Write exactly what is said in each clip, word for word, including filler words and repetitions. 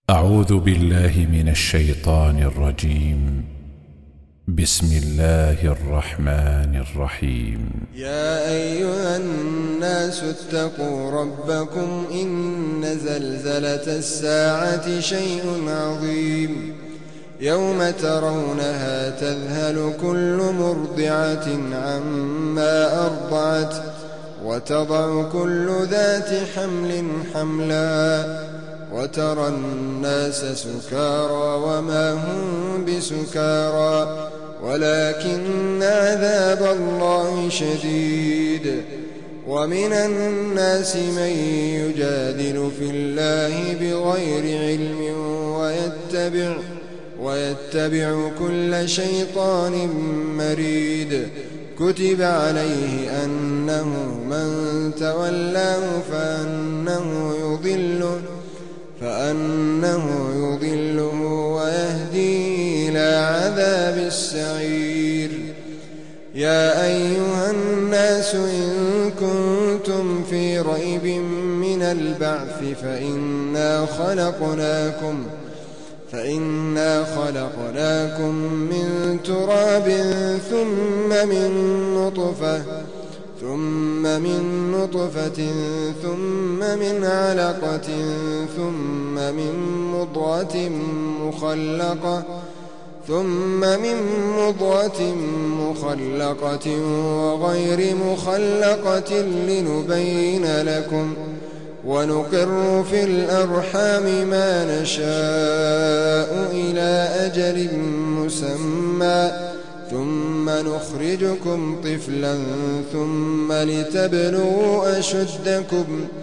أعوذ بالله من الشيطان الرجيم. بسم الله الرحمن الرحيم. يا أيها الناس اتقوا ربكم إن زلزلة الساعة شيء عظيم يوم ترونها تذهل كل مرضعة عما أرضعت وتضع كل ذات حمل حملها وترى الناس سكارى وما هم بسكارى ولكن عذاب الله شديد. ومن الناس من يجادل في الله بغير علم ويتبع, ويتبع كل شيطان مريد. كتب عليه أنه من تولاه فأنه يضله فأنه يضله ويهدي إلى عذاب السعير. يا أيها الناس إن كنتم في ريب من البعث فإنا خلقناكم فإنا خلقناكم من تراب ثم من نطفة ثم من نطفة ثم من علقة ثم من مضغة مخلقة ثم من مضغة مخلقة وغير مخلقة لنبين لكم ونقر في الأرحام ما نشاء إلى أجل مسمى ثم نخرجكم طفلا ثم لتبلغوا أشدكم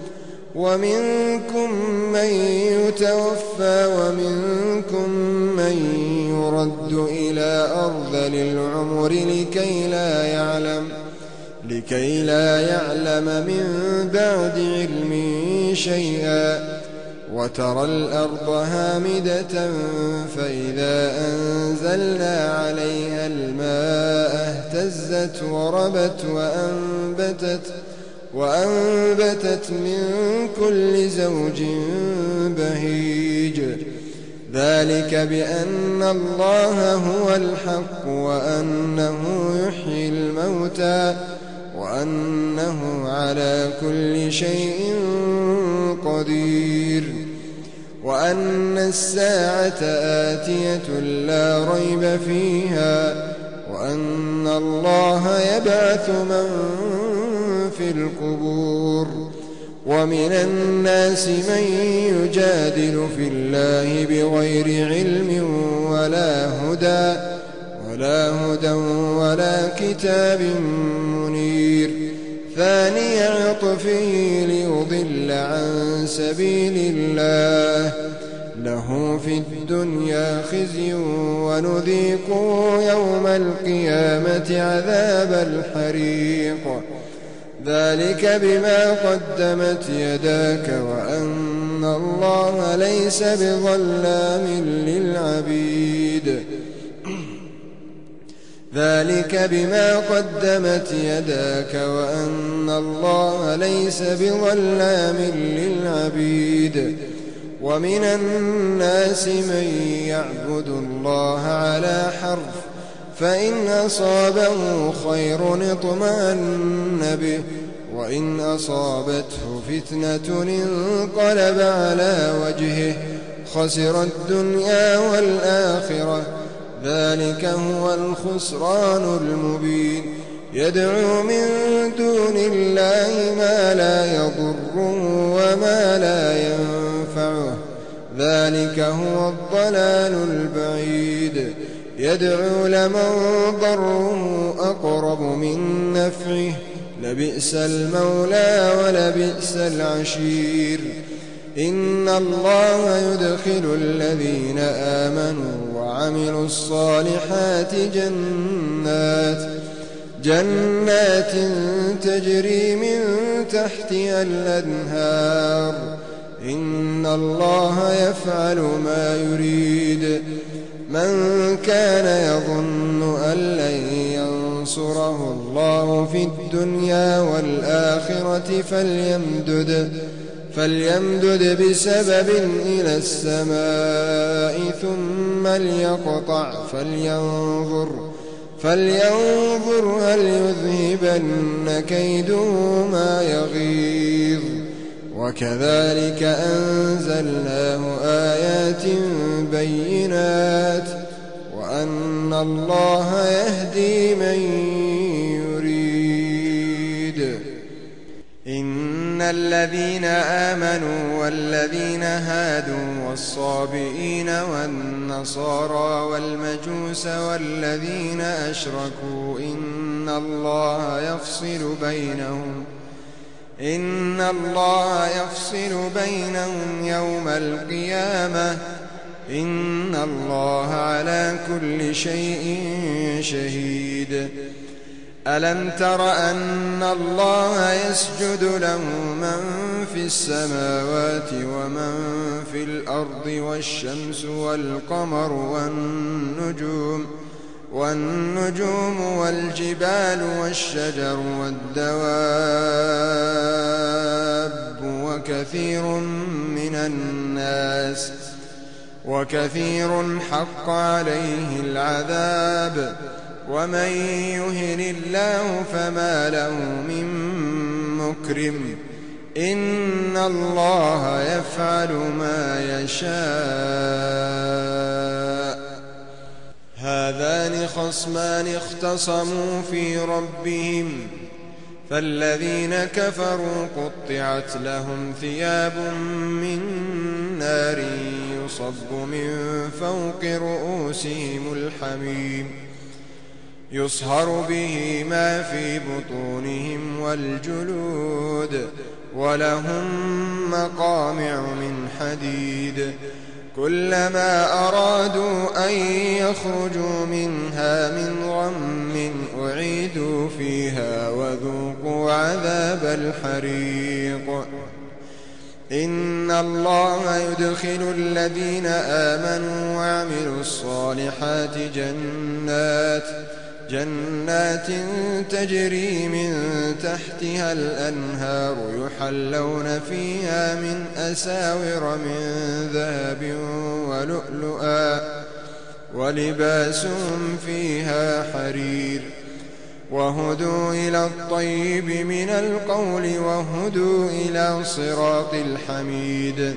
ومنكم من يتوفى ومنكم من يرد إلى أرذل العمر لكي لا يعلم لكي لا يعلم من بعد علم شيئا. وترى الأرض هامدة فإذا أنزلنا عليها الماء اهتزت وربت وأنبتت, وأنبتت من كل زوج بهيج. ذلك بأن الله هو الحق وأنه يحيي الموتى وأنه على كل شيء قدير. وأن الساعة آتية لا ريب فيها وأن الله يبعث من في القبور. ومن الناس من يجادل في الله بغير علم ولا هدى ولا هدى ولا كتاب منير. ثاني عطفه ليضل عن سبيل الله له في الدنيا خزي ونذيقه يوم القيامة عذاب الحريق. ذلك بما قدمت يداك وأن الله ليس بظلام للعبيد. ذلك بما قدمت يداك وأن الله ليس بظلام للعبيد. ومن الناس من يعبد الله على حرف فإن أصابه خير اطمأن به وإن أصابته فتنة انقلب على وجهه خسر الدنيا والآخرة. ذلك هو الخسران المبين. يدعو من دون الله ما لا يضره وما لا ينفعه ذلك هو الضلال البعيد. يدعو لمن ضره أقرب من نفعه لبئس المولى ولبئس العشير. إن الله يدخل الذين آمنوا وعملوا الصالحات جنات جنات تجري من تحتها الأنهار. إن الله يفعل ما يريد. من كان يظن أن لن ينصره الله في الدنيا والآخرة فليمدد فليمدد بسبب إلى السماء ثم ليقطع فلينظر فلينظر هل يذهبن كيده ما يغيظ. وكذلك أنزلناه آيات بينات وأن الله يهدي من يريد. إن الذين آمنوا والذين هادوا والصابئين والنصارى والمجوس والذين أشركوا إن الله يفصل بينهم إن الله يفصل بينهم يوم القيامة إن الله على كل شيء شهيد. ألم تر أن الله يسجد له من في السماوات ومن في الأرض والشمس والقمر والنجوم والنجوم والجبال والشجر والدواب وكثير من الناس وكثير حق عليه العذاب ومن يهن الله فما له من مكرم إن الله يفعل ما يشاء. هذان خصمان اختصموا في ربهم فالذين كفروا قطعت لهم ثياب من نار يصب من فوق رؤوسهم الحميم يصهر به ما في بطونهم والجلود ولهم مقامع من حديد كلما أرادوا أن يخرجوا منها من غم أعيدوا فيها وذوقوا عذاب الحريق. إن الله يدخل الذين آمنوا وعملوا الصالحات جنات جنات تجري من تحتها الأنهار يحلون فيها من أساور من ذهب ولؤلؤا ولباسهم فيها حرير وهدوا إلى الطيب من القول وهدوا إلى صراط الحميد.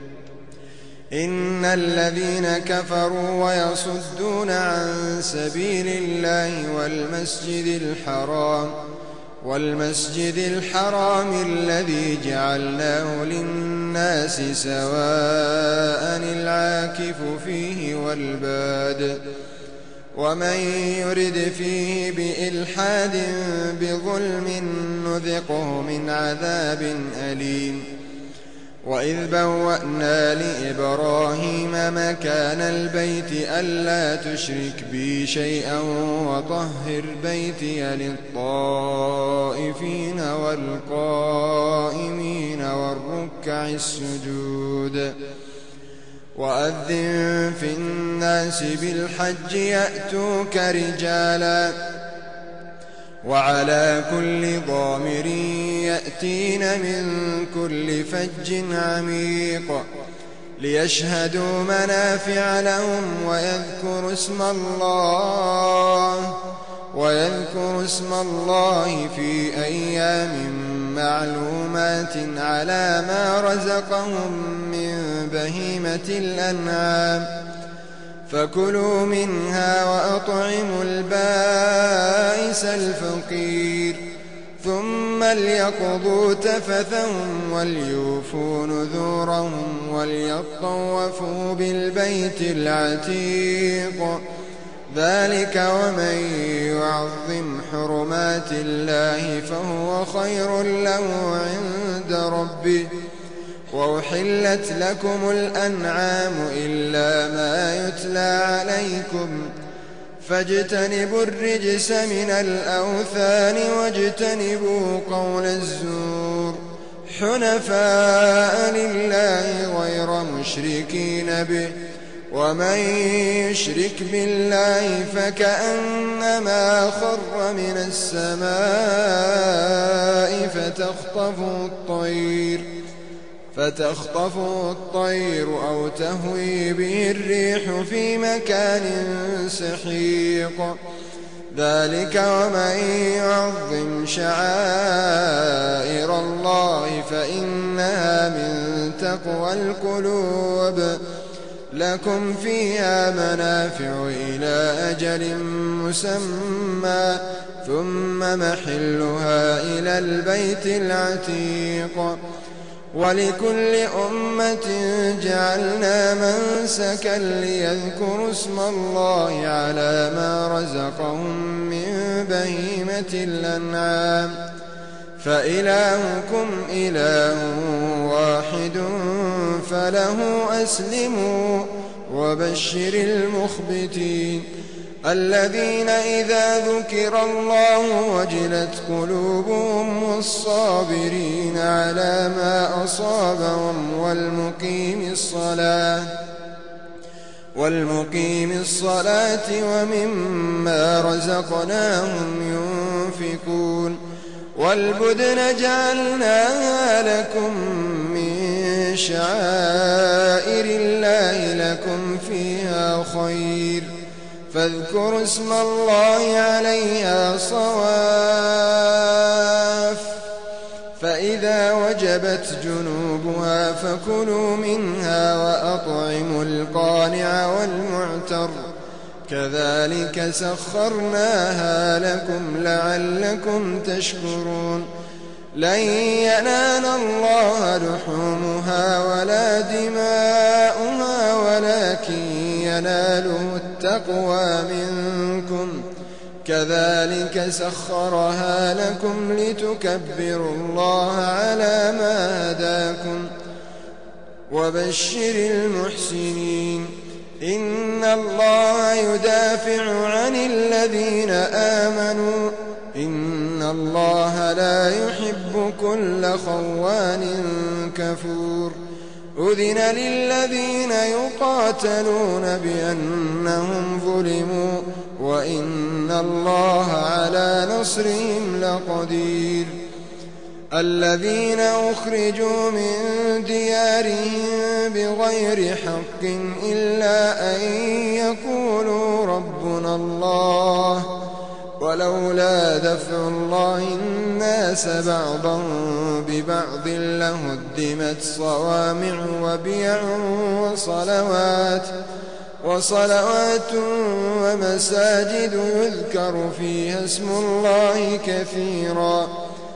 إن الذين كفروا ويصدون عن سبيل الله والمسجد الحرام والمسجد الحرام الذي جعلناه للناس سواء العاكف فيه والباد ومن يرد فيه بإلحاد بظلم نذقه من عذاب أليم. وإذ بوأنا لإبراهيم مكان البيت ألا تشرك بي شيئا وطهر بيتي للطائفين والقائمين والركع السجود. وأذن في الناس بالحج يأتوك رجالا وعلى كل ضامر يأتين من كل فج عميق ليشهدوا منافع لهم ويذكروا اسم الله ويذكروا اسم الله في أيام معلومات على ما رزقهم من بهيمة الأنعام فكلوا منها وأطعموا البائس الفقير ثم ليقضوا تفثهم وليوفوا نذورهم وليطوفوا بالبيت العتيق ذلك ومن يعظم حرمات الله فهو خير له عند ربه. وأحلت لكم الأنعام إلا ما يتلى عليكم فاجتنبوا الرجس من الأوثان واجتنبوا قول الزور حنفاء لله غير مشركين به ومن يشرك بالله فكأنما خر من السماء فتخطفه الطير فتخطفه الطير أو تهوي به الريح في مكان سحيق. ذلك ومن يعظم شعائر الله فإنها من تقوى القلوب. لكم فيها منافع إلى أجل مسمى ثم محلها إلى البيت العتيق. ولكل أمة جعلنا منسكا ليذكروا اسم الله على ما رزقهم من بهيمة الأنعام فإلهكم إله واحد فله أسلموا وبشر المخبتين الذين إذا ذكر الله وجلت قلوبهم والصابرين على ما أصابهم والمقيم الصلاة والمقيم الصلاة ومما رزقناهم ينفقون. والبدن جعلناها لكم من شعائر الله لكم فيها خير فاذكروا اسم الله عليها صواف. فإذا وجبت جنوبها فكلوا منها وأطعموا القانع والمعتر كذلك سخرناها لكم لعلكم تشكرون. لن ينال الله لحومها ولا دماؤها ولكن يناله التقوى منكم كذلك سخرها لكم لتكبروا الله على ما هداكم وبشر المحسنين. إن الله يدافع عن الذين آمنوا إن الله لا يحب كل خوان كفور. أذن للذين يقاتلون بأنهم ظلموا وإن الله على نصرهم لقدير. الذين أخرجوا من ديارهم بغير حق إلا أن يقولوا ربنا الله ولولا دفع الله الناس بعضهم ببعض لهدمت صوامع وبيع وصلوات وصلوات ومساجد يذكر فيها اسم الله كثيرا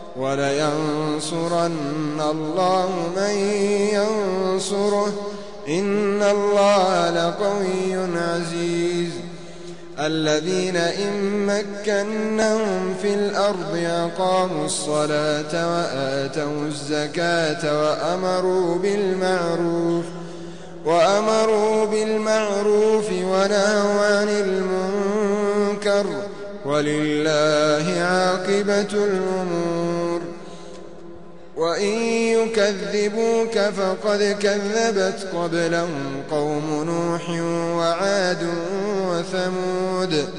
ولينصرن الله من ينصره إن الله لقوي عزيز. الذين إن مكناهم في الأرض أقاموا الصلاة وآتوا الزكاة وأمروا بالمعروف وأمروا بالمعروف ونهوا عن المنكر ولله عاقبة الأمور. وإن يكذبوك فقد كذبت قبلهم قوم نوح وعاد وثمود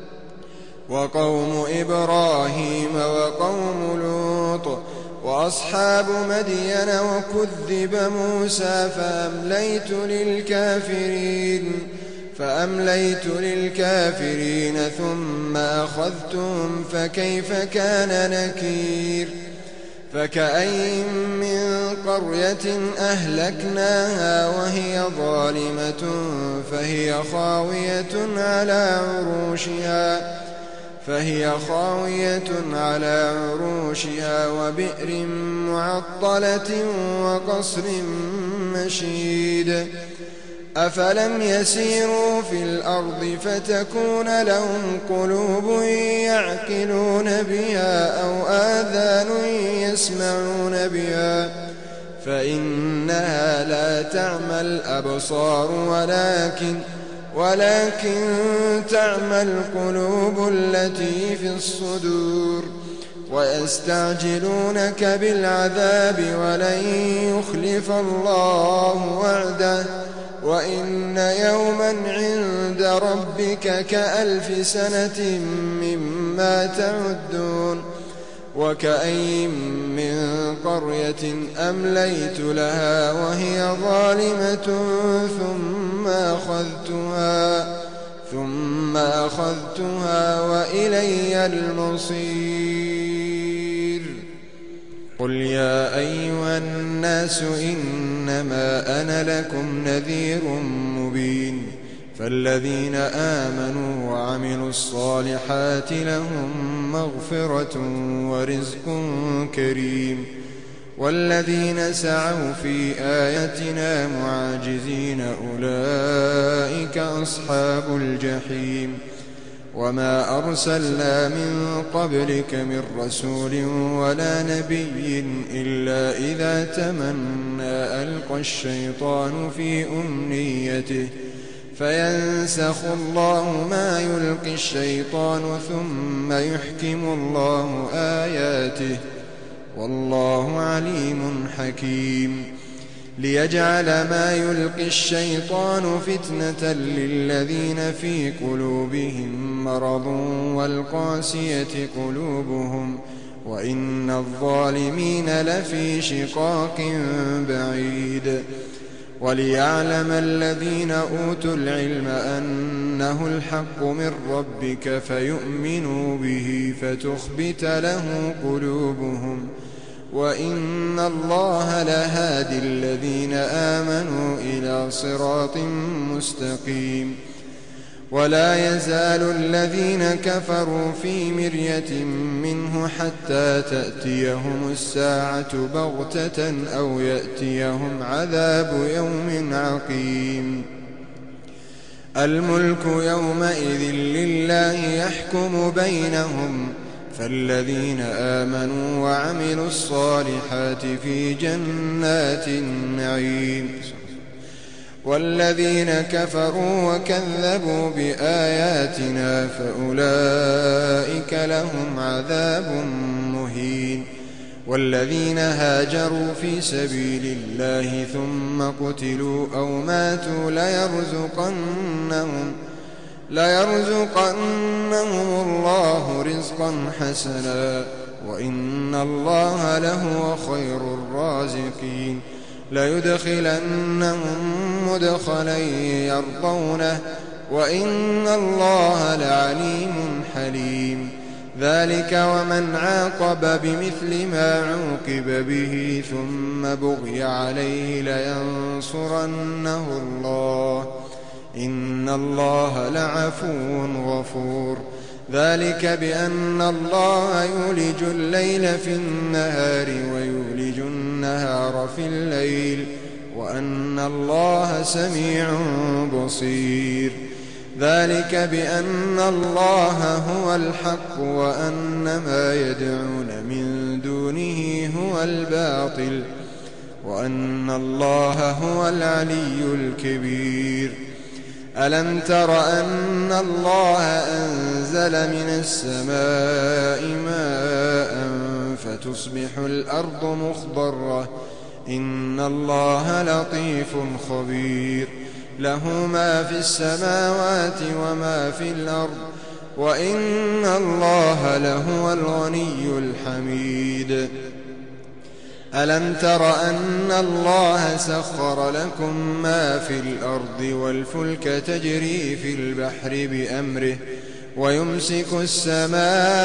وقوم إبراهيم وقوم لوط وأصحاب مدين وكذب موسى فأمليت للكافرين فأمليت للكافرين ثم أخذتهم فكيف كان نكير. فكأين من قرية أهلكناها وهي ظالمة فهي خاوية على عروشها فهي خاوية على عروشها وبئر معطلة وقصر مشيد. أفلم يسيروا في الأرض فتكون لهم قلوب يعقلون بها أو آذان يسمعون بها فإنها لا تعمى الأبصار ولكن ولكن تعمى القلوب التي في الصدور. ويستعجلونك بالعذاب ولن يخلف الله وعده وإن يوما عند ربك كألف سنة مما تعدون. وكأين من قرية أمليت لها وهي ظالمة ثم أخذتها ثم أخذتها وإلي المصير. قل يا أيها الناس إنما أنا لكم نذير مبين. فالذين آمنوا وعملوا الصالحات لهم مغفرة ورزق كريم، والذين سعوا في آياتنا معاجزين أولئك أصحاب الجحيم. وما أرسلنا من قبلك من رسول ولا نبي إلا إذا تمنى ألقى الشيطان في أمنيته فينسخ الله ما يلقي الشيطان ثم يحكم الله آياته والله عليم حكيم. ليجعل ما يلقي الشيطان فتنة للذين في قلوبهم مرض والقاسية قلوبهم وإن الظالمين لفي شقاق بعيد. وليعلم الذين أوتوا العلم أنه الحق من ربك فيؤمنوا به فتخبت له قلوبهم وإن الله لهادي الذين آمنوا إلى صراط مستقيم. ولا يزال الذين كفروا في مرية منه حتى تأتيهم الساعة بغتة أو يأتيهم عذاب يوم عقيم. الملك يومئذ لله يحكم بينهم فالذين آمنوا وعملوا الصالحات في جنات النعيم، والذين كفروا وكذبوا بآياتنا فأولئك لهم عذاب مهين. والذين هاجروا في سبيل الله ثم قتلوا أو ماتوا ليرزقنهم ليرزقنهم الله رزقا حسنا وإن الله لهو خير الرازقين. ليدخلنهم مدخلا يرضونه وإن الله لعليم حليم. ذلك ومن عاقب بمثل ما عوقب به ثم بغي عليه لينصرنه الله إن الله لعفو غفور. ذلك بأن الله يولج الليل في النهار ويولج النهار في الليل وأن الله سميع بصير. ذلك بأن الله هو الحق وأن ما يدعون من دونه هو الباطل وأن الله هو العلي الكبير. ألم تر أن الله أنزل من السماء ماء فتصبح الأرض مخضرة إن الله لطيف خبير. له ما في السماوات وما في الأرض وإن الله لهو الغني الحميد. ألم تر أن الله سخر لكم ما في الأرض والفلك تجري في البحر بأمره ويمسك السماء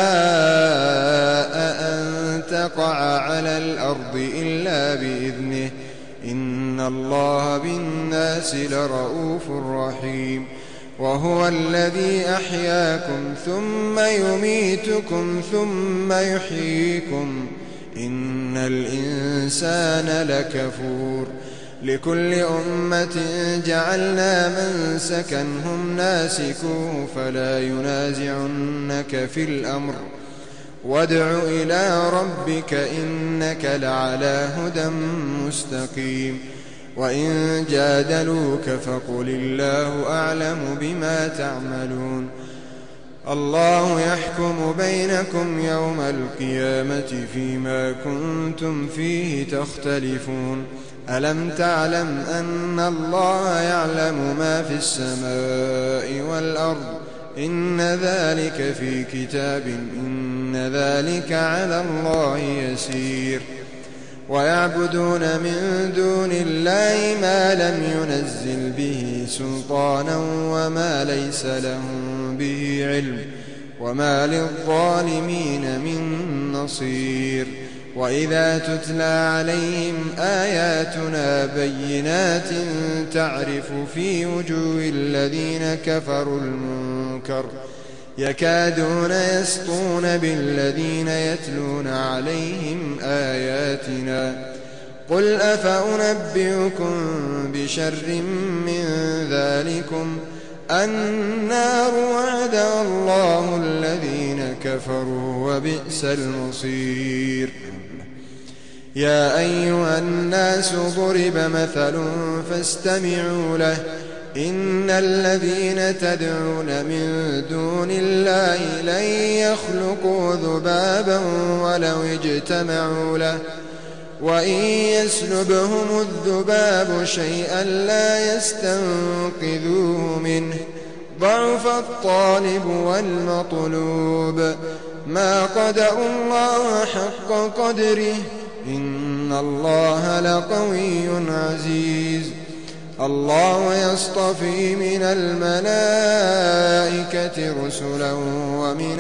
أن تقع على الأرض إلا بإذنه إن الله بالناس لرؤوف رحيم. وهو الذي أحياكم ثم يميتكم ثم يحييكم إن الإنسان لكفور. لكل أمة جعلنا منسكا هم ناسكوه فلا ينازعنك في الأمر وادع إلى ربك إنك لعلى هدى مستقيم. وإن جادلوك فقل الله أعلم بما تعملون. الله يحكم بينكم يوم القيامة فيما كنتم فيه تختلفون. ألم تعلم أن الله يعلم ما في السماء والأرض إن ذلك في كتاب إن إن ذلك على الله يسير. ويعبدون من دون الله ما لم ينزل به سلطانا وما ليس لهم به علم وما للظالمين من نصير. وإذا تتلى عليهم آياتنا بينات تعرف في وجوه الذين كفروا المنكر يكادون يسطون بالذين يتلون عليهم آياتنا. قل أفأنبئكم بشر من ذلكم النار وعدها الله الذين كفروا وبئس المصير. يا أيها الناس ضرب مثل فاستمعوا له إن الذين تدعون من دون الله لن يخلقوا ذبابا ولو اجتمعوا له وإن يسلبهم الذباب شيئا لا يستنقذوه منه ضعف الطالب والمطلوب ما قدروا الله حق قدره إن الله لقوي عزيز. الله يصطفي من الملائكة رسلا ومن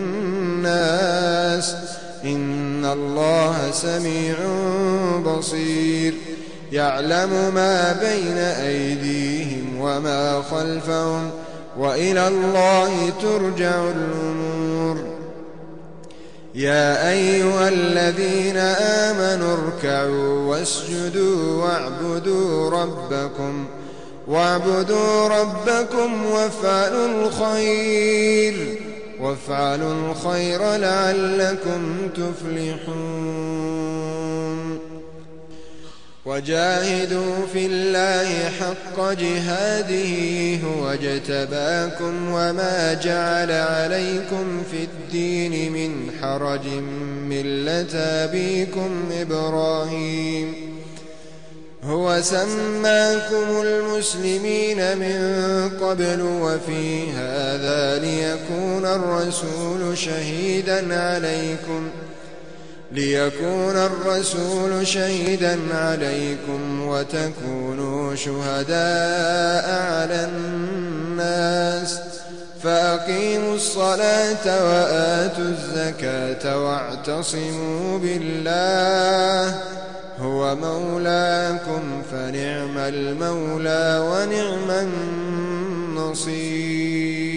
الناس إن الله سميع بصير. يعلم ما بين أيديهم وما خلفهم وإلى الله ترجع الأمور. يا أيها الذين آمنوا اركعوا واسجدوا واعبدوا ربكم واعبدوا ربكم وافعلوا الخير وافعلوا الخير لعلكم تفلحون. وجاهدوا في الله حق جهاده هو اجتباكم وما جعل عليكم في الدين من حرج ملة أبيكم إبراهيم هو سماكم المسلمين من قبل وفي هذا ليكون الرسول شهيدا عليكم ليكون الرسول شهيدا عليكم وتكونوا شهداء على الناس فأقيموا الصلاة وآتوا الزكاة واعتصموا بالله هو مولاكم فنعم المولى ونعم النصير.